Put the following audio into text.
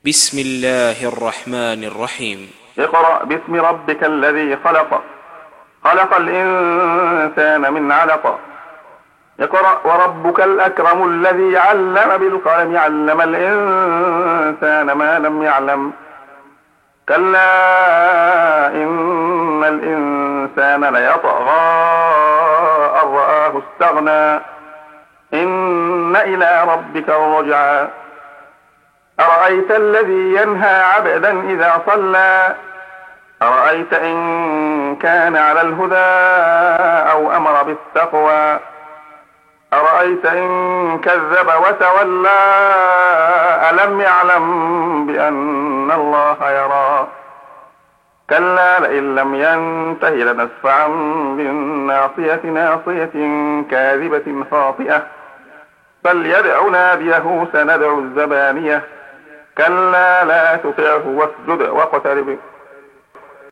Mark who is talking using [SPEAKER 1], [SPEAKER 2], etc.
[SPEAKER 1] بسم الله الرحمن الرحيم.
[SPEAKER 2] اقرأ باسم ربك الذي خلق، خلق الإنسان من علق. اقرأ وربك الأكرم الذي علم بالقلم، علم الإنسان ما لم يعلم. كلا إن الإنسان ليطغى أن رآه استغنى، إن إلى ربك الرجعى. أرأيت الذي ينهى عبدا إذا صلى، أرأيت إن كان على الهدى أو أمر بالتقوى، أرأيت إن كذب وتولى، ألم يعلم بأن الله يرى. كلا لئن لم ينته لنسفعا بالناصية، ناصية كاذبة خاطئة، فليدع ناديه سندع الزبانية. كلا لا تطعه واسجد واقترب.